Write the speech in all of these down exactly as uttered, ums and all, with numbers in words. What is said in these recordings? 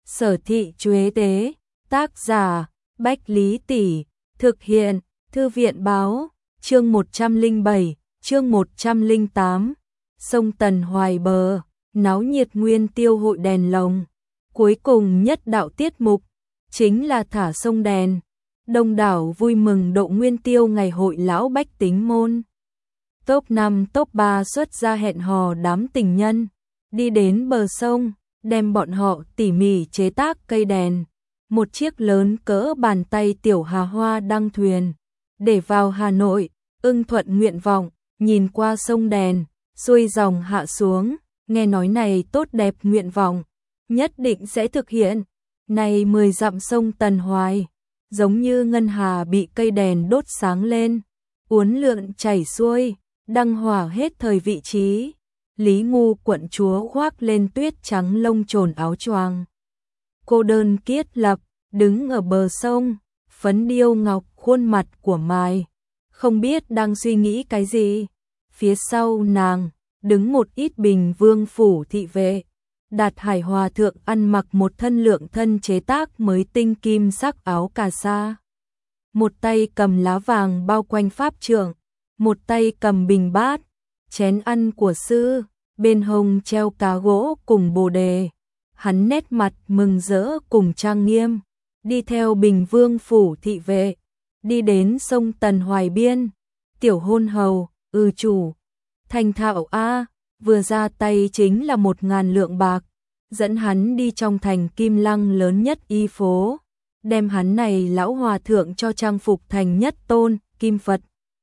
Sở thị Chuế tế, tác giả, Bách Lý Tỷ, thực hiện, Thư viện báo, chương một trăm lẻ bảy, chương một trăm lẻ tám, sông Tần Hoài bờ, náo nhiệt nguyên tiêu hội đèn lồng. Cuối cùng nhất đạo tiết mục, chính là thả sông đèn. Đông đảo vui mừng độ nguyên tiêu ngày hội lão bách tính môn. Top năm top ba xuất ra hẹn hò đám tình nhân, đi đến bờ sông, đem bọn họ tỉ mỉ chế tác cây đèn. Một chiếc lớn cỡ bàn tay tiểu hà hoa đăng thuyền, để vào Hà Nội, ưng thuận nguyện vọng, nhìn qua sông đèn, xuôi dòng hạ xuống, nghe nói này tốt đẹp nguyện vọng, nhất định sẽ thực hiện. Này mười dặm sông Tần Hoài, giống như ngân hà bị cây đèn đốt sáng lên, uốn lượn chảy xuôi, đăng hỏa hết thời vị trí. Lý Ngu quận chúa khoác lên tuyết trắng lông trồn áo choàng, cô đơn kiết lập, đứng ở bờ sông, phấn điêu ngọc khuôn mặt của mài, không biết đang suy nghĩ cái gì. Phía sau nàng, đứng một ít bình vương phủ thị vệ. Đạt Hải Hòa thượng ăn mặc một thân lượng thân chế tác mới tinh kim sắc áo cà sa. Một tay cầm lá vàng bao quanh pháp trượng, một tay cầm bình bát, chén ăn của sư, bên hông treo cá gỗ cùng bồ đề. Hắn nét mặt mừng rỡ cùng trang nghiêm, đi theo bình vương phủ thị vệ, đi đến sông Tần Hoài biên. Tiểu hôn hầu, ư chủ, thành thạo a, vừa ra tay chính là một ngàn lượng bạc, dẫn hắn đi trong thành Kim Lăng lớn nhất y phố, đem hắn này lão hòa thượng cho trang phục thành nhất tôn kim Phật.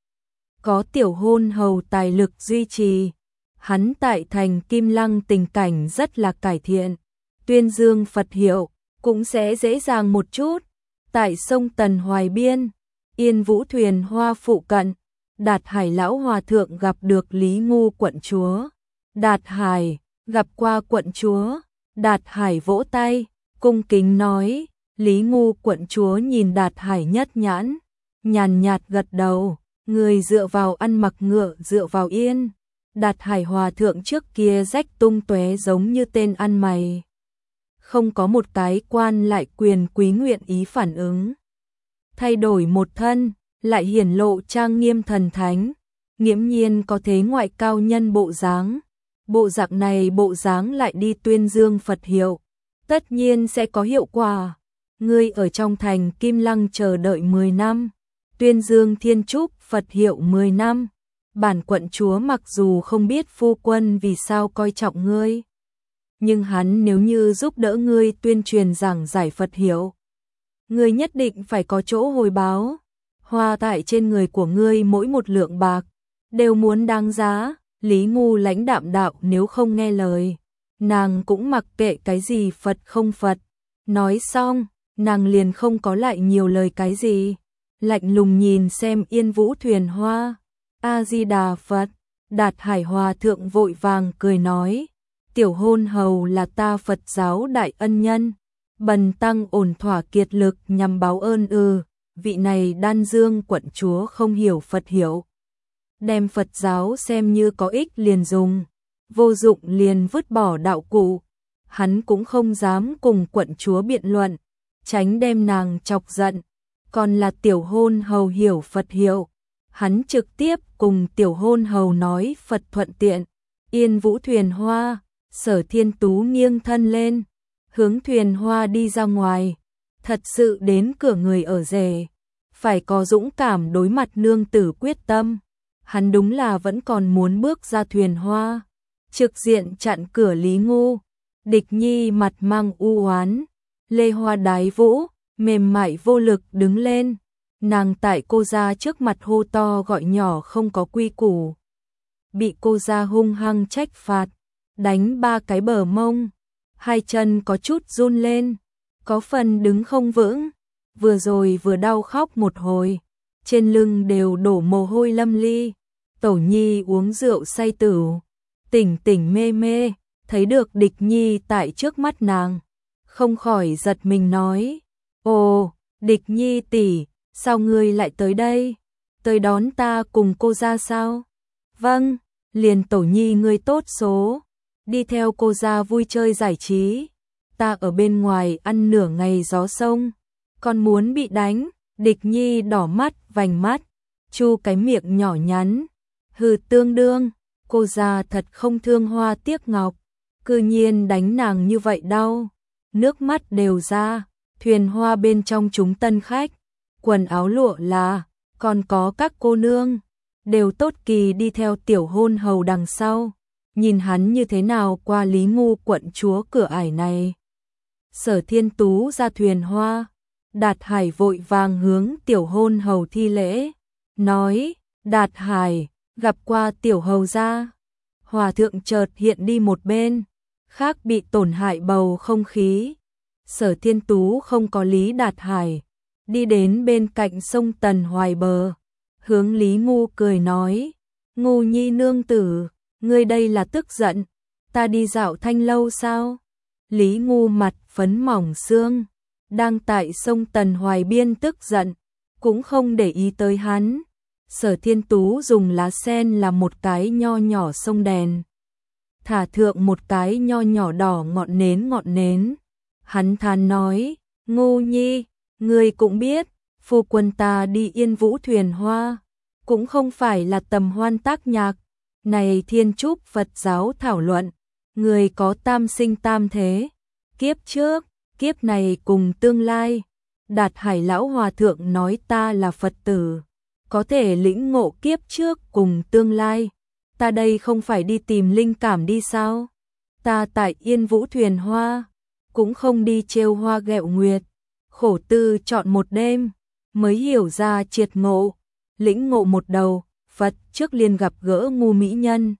Có tiểu hôn hầu tài lực duy trì, hắn tại thành Kim Lăng tình cảnh rất là cải thiện, tuyên dương Phật hiệu cũng sẽ dễ dàng một chút. Tại sông Tần Hoài biên, Yên Vũ thuyền hoa phụ cận, Đạt Hải lão hòa thượng gặp được Lý Ngu quận chúa. Đạt Hải gặp qua quận chúa. Đạt Hải vỗ tay, cung kính nói. Lý Ngu quận chúa nhìn Đạt Hải nhất nhãn, nhàn nhạt gật đầu, người dựa vào ăn mặc ngựa dựa vào yên. Đạt Hải hòa thượng trước kia rách tung tóe giống như tên ăn mày, không có một cái quan lại quyền quý nguyện ý phản ứng. Thay đổi một thân, lại hiển lộ trang nghiêm thần thánh, nghiễm nhiên có thế ngoại cao nhân bộ dáng. Bộ dạng này bộ dáng lại đi tuyên dương Phật hiệu, tất nhiên sẽ có hiệu quả. Ngươi ở trong thành Kim Lăng chờ đợi mười năm, tuyên dương thiên trúc Phật hiệu mười năm. Bản quận chúa mặc dù không biết phu quân vì sao coi trọng ngươi, nhưng hắn nếu như giúp đỡ ngươi tuyên truyền giảng giải Phật hiệu, ngươi nhất định phải có chỗ hồi báo. Hoa tại trên người của ngươi mỗi một lượng bạc, đều muốn đáng giá. Lý Ngu lãnh đạm đạo, nếu không nghe lời, nàng cũng mặc kệ cái gì Phật không Phật. Nói xong, nàng liền không có lại nhiều lời cái gì, lạnh lùng nhìn xem Yên Vũ thuyền hoa. A-di-đà Phật. Đạt Hải hòa thượng vội vàng cười nói, tiểu hôn hầu là ta Phật giáo đại ân nhân, bần tăng ổn thỏa kiệt lực nhằm báo ơn ư. Vị này Đan Dương quận chúa không hiểu Phật hiểu, đem Phật giáo xem như có ích liền dùng, vô dụng liền vứt bỏ đạo cụ. Hắn cũng không dám cùng quận chúa biện luận, tránh đem nàng chọc giận. Còn là tiểu hôn hầu hiểu Phật hiệu, hắn trực tiếp cùng tiểu hôn hầu nói Phật thuận tiện. Yên Vũ thuyền hoa, Sở Thiên Tú nghiêng thân lên, hướng thuyền hoa đi ra ngoài. Thật sự đến cửa người ở rể, phải có dũng cảm đối mặt nương tử quyết tâm. Hắn đúng là vẫn còn muốn bước ra thuyền hoa, trực diện chặn cửa Lý Ngu. Địch Nhi mặt mang u oán, lê hoa đái vũ, mềm mại vô lực đứng lên. Nàng tại cô gia trước mặt hô to gọi nhỏ không có quy củ, bị cô gia hung hăng trách phạt, đánh ba cái bờ mông, hai chân có chút run lên, có phần đứng không vững, vừa rồi vừa đau khóc một hồi, trên lưng đều đổ mồ hôi lâm ly. Tổ Nhi uống rượu say tửu, tỉnh tỉnh mê mê, thấy được Địch Nhi tại trước mắt nàng, không khỏi giật mình nói, ồ, Địch Nhi tỷ, sao ngươi lại tới đây? Tới đón ta cùng cô ra sao? Vâng, liền Tổ Nhi ngươi tốt số, đi theo cô ra vui chơi giải trí. ta ở bên ngoài ăn nửa ngày gió sông, còn muốn bị đánh. Địch Nhi đỏ mắt vành mắt, chu cái miệng nhỏ nhắn, hừ tương đương, cô già thật không thương hoa tiếc ngọc, cư nhiên đánh nàng như vậy đau, nước mắt đều ra. Thuyền hoa bên trong chúng tân khách, quần áo lụa là, còn có các cô nương, đều tốt kỳ đi theo tiểu hôn hầu đằng sau, nhìn hắn như thế nào qua Lý Ngu quận chúa cửa ải này. Sở Thiên Tú ra thuyền hoa, Đạt Hải vội vàng hướng tiểu hôn hầu thi lễ, nói, Đạt Hải, gặp qua tiểu hầu gia. Hòa thượng chợt hiện đi một bên, khác bị tổn hại bầu không khí. Sở Thiên Tú không có lý Đạt Hải, đi đến bên cạnh sông Tần Hoài bờ, hướng Lý Ngu cười nói, Ngu nhi nương tử, ngươi đây là tức giận, ta đi dạo thanh lâu sao? Lý Ngu mặt phấn mỏng xương, đang tại sông Tần Hoài biên tức giận, cũng không để ý tới hắn. Sở Thiên Tú dùng lá sen là một cái nho nhỏ sông đèn, thả thượng một cái nho nhỏ đỏ ngọn nến ngọn nến. Hắn than nói, Ngu nhi, ngươi cũng biết, phu quân ta đi Yên Vũ thuyền hoa, cũng không phải là tầm hoan tác nhạc, này thiên trúc Phật giáo thảo luận, người có tam sinh tam thế, kiếp trước, kiếp này cùng tương lai. Đạt Hải lão hòa thượng nói ta là Phật tử, có thể lĩnh ngộ kiếp trước cùng tương lai, ta đây không phải đi tìm linh cảm đi sao? Ta tại Yên Vũ thuyền hoa, cũng không đi trêu hoa ghẹo nguyệt, khổ tư chọn một đêm, mới hiểu ra triệt ngộ, lĩnh ngộ một đầu, Phật trước liền gặp gỡ ngu mỹ nhân.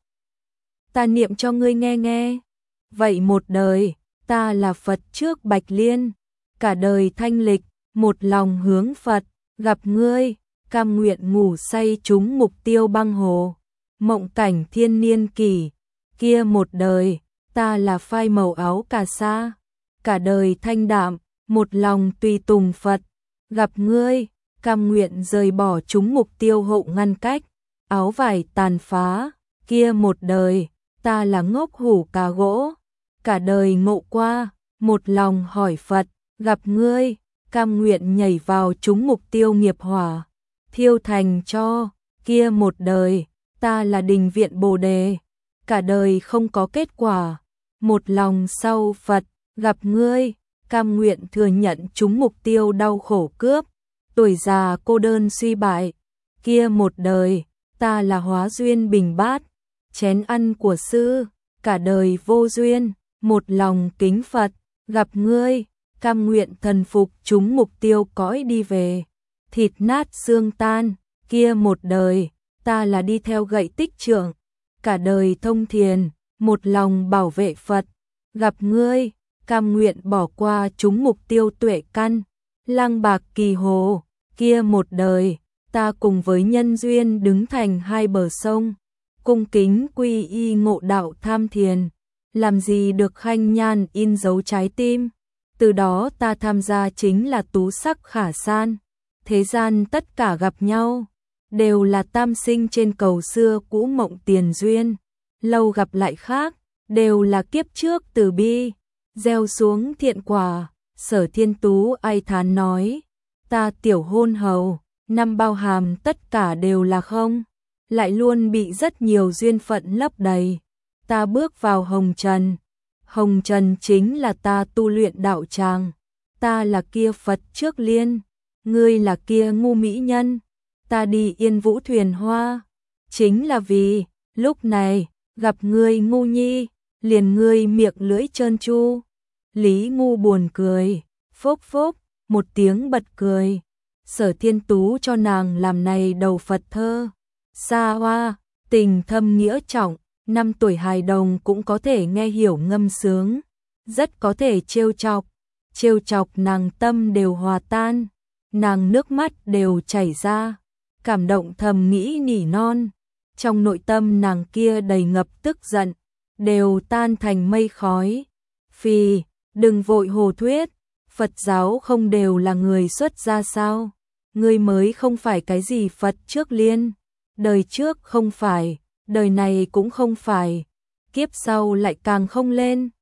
Ta niệm cho ngươi nghe nghe, vậy một đời, ta là Phật trước Bạch Liên, cả đời thanh lịch, một lòng hướng Phật, gặp ngươi, cam nguyện ngủ say trúng mục tiêu băng hồ, mộng cảnh thiên niên kỷ, kia một đời, ta là phai màu áo cà sa, cả đời thanh đạm, một lòng tùy tùng Phật, gặp ngươi, cam nguyện rời bỏ chúng mục tiêu hộ ngăn cách, áo vải tàn phá, kia một đời, ta là ngốc hủ cà gỗ, cả đời ngộ qua, một lòng hỏi Phật, gặp ngươi, cam nguyện nhảy vào chúng mục tiêu nghiệp hỏa, thiêu thành cho, kia một đời, ta là đình viện Bồ đề, cả đời không có kết quả, một lòng sau Phật, gặp ngươi, cam nguyện thừa nhận chúng mục tiêu đau khổ cướp, tuổi già cô đơn suy bại, kia một đời, ta là hóa duyên bình bát, chén ăn của sư, cả đời vô duyên, một lòng kính Phật, gặp ngươi, cam nguyện thần phục chúng mục tiêu cõi đi về, thịt nát xương tan, kia một đời, ta là đi theo gậy tích trưởng, cả đời thông thiền, một lòng bảo vệ Phật, gặp ngươi, cam nguyện bỏ qua chúng mục tiêu tuệ căn, lăng bạc kỳ hồ, kia một đời, ta cùng với nhân duyên đứng thành hai bờ sông, cung kính quy y ngộ đạo tham thiền, làm gì được khanh nhan in dấu trái tim, từ đó ta tham gia chính là tú sắc khả san, thế gian tất cả gặp nhau, đều là tam sinh trên cầu xưa cũ mộng tiền duyên, lâu gặp lại khác, đều là kiếp trước từ bi, gieo xuống thiện quả. Sở Thiên Tú ai thán nói, ta tiểu hôn hầu, năm bao hàm tất cả đều là không, lại luôn bị rất nhiều duyên phận lấp đầy, ta bước vào hồng trần, hồng trần chính là ta tu luyện đạo tràng, ta là kia Phật trước liên, ngươi là kia ngu mỹ nhân, ta đi Yên Vũ thuyền hoa, chính là vì, lúc này, gặp ngươi ngu nhi, liền ngươi miệng lưỡi trơn tru. Lý Ngu buồn cười, phốc phốc, một tiếng bật cười. Sở Thiên Tú cho nàng làm này đầu Phật thơ. Xa hoa, tình thâm nghĩa trọng, năm tuổi hài đồng cũng có thể nghe hiểu ngâm sướng. Rất có thể trêu chọc, trêu chọc nàng tâm đều hòa tan. Nàng nước mắt đều chảy ra, cảm động thầm nghĩ nỉ non. Trong nội tâm nàng kia đầy ngập tức giận, đều tan thành mây khói. Phi, đừng vội hồ thuyết, Phật giáo không đều là người xuất gia sao? Ngươi mới không phải cái gì Phật trước liên, đời trước không phải, đời này cũng không phải, kiếp sau lại càng không lên.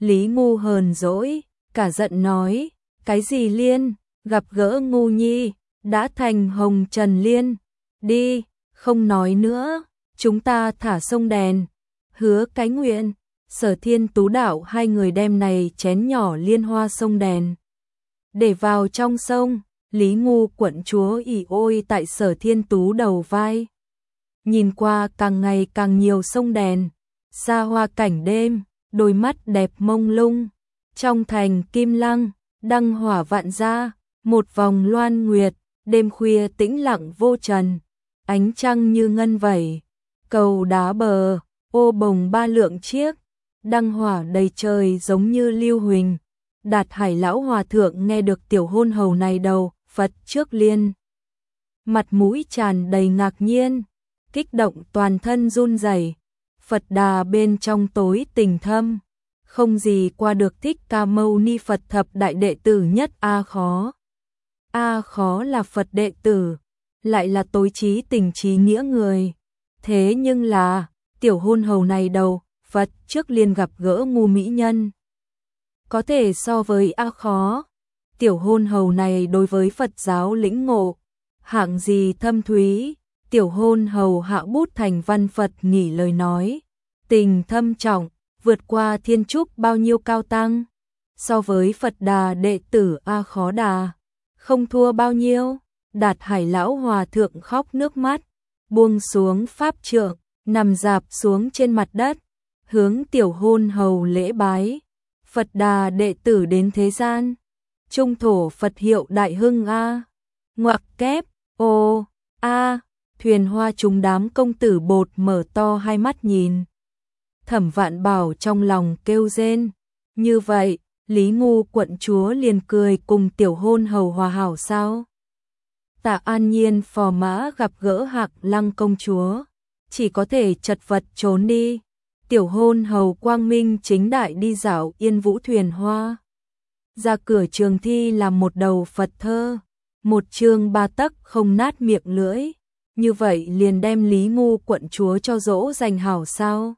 Lý Ngu hờn dỗi, cả giận nói, cái gì liên, gặp gỡ Ngu Nhi, đã thành hồng trần liên, đi, không nói nữa, chúng ta thả sông đèn, hứa cái nguyện, Sở Thiên Tú đạo hai người đem này chén nhỏ liên hoa sông đèn, để vào trong sông. Lý Ngu quận chúa ỉ ôi tại Sở Thiên Tú đầu vai. Nhìn qua càng ngày càng nhiều sông đèn, xa hoa cảnh đêm, đôi mắt đẹp mông lung. Trong thành Kim Lăng, đăng hỏa vạn gia, một vòng loan nguyệt, đêm khuya tĩnh lặng vô trần, ánh trăng như ngân vẩy, cầu đá bờ, ô bồng ba lượng chiếc, đăng hỏa đầy trời giống như lưu huỳnh. Đạt Hải lão hòa thượng nghe được tiểu hôn hầu này đầu Phật trước liên, mặt mũi tràn đầy ngạc nhiên, kích động toàn thân run rẩy. Phật Đà bên trong tối tình thâm, không gì qua được Thích Ca Mâu Ni Phật thập đại đệ tử nhất A Khó. A Khó là Phật đệ tử, lại là tối trí tình trí nghĩa người. Thế nhưng là, tiểu hôn hầu này đầu Phật trước liên gặp gỡ ngu mỹ nhân. Có thể so với A Khó, tiểu hôn hầu này đối với Phật giáo lĩnh ngộ, hạng gì thâm thúy, tiểu hôn hầu hạ bút thành văn Phật nghỉ lời nói, tình thâm trọng, vượt qua thiên trúc bao nhiêu cao tăng, so với Phật Đà đệ tử A Khó Đà, không thua bao nhiêu. Đạt Hải lão hòa thượng khóc nước mắt, buông xuống pháp trượng, nằm dạp xuống trên mặt đất, hướng tiểu hôn hầu lễ bái. Phật Đà đệ tử đến thế gian, trung thổ Phật hiệu đại hưng a. Ngoặc kép, ô, a, thuyền hoa chúng đám công tử bột mở to hai mắt nhìn. Thẩm Vạn Bảo trong lòng kêu rên, như vậy, Lý Ngu quận chúa liền cười cùng tiểu hôn hầu hòa hảo sao? Tạ An Nhiên phò mã gặp gỡ Hạc Lăng công chúa, chỉ có thể chật vật trốn đi. Tiểu hôn hầu quang minh chính đại đi dạo Yên Vũ thuyền hoa. Ra cửa trường thi làm một đầu Phật thơ, một chương ba tấc không nát miệng lưỡi. Như vậy liền đem Lý Ngu quận chúa cho dỗ dành hảo sao?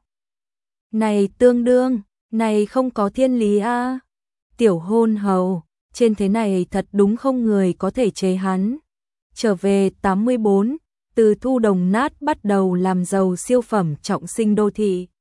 Này tương đương, này không có thiên lý a. Tiểu hôn hầu, trên thế này thật đúng không người có thể chế hắn. Trở về tám mươi bốn, từ thu đồng nát bắt đầu làm giàu siêu phẩm trọng sinh đô thị.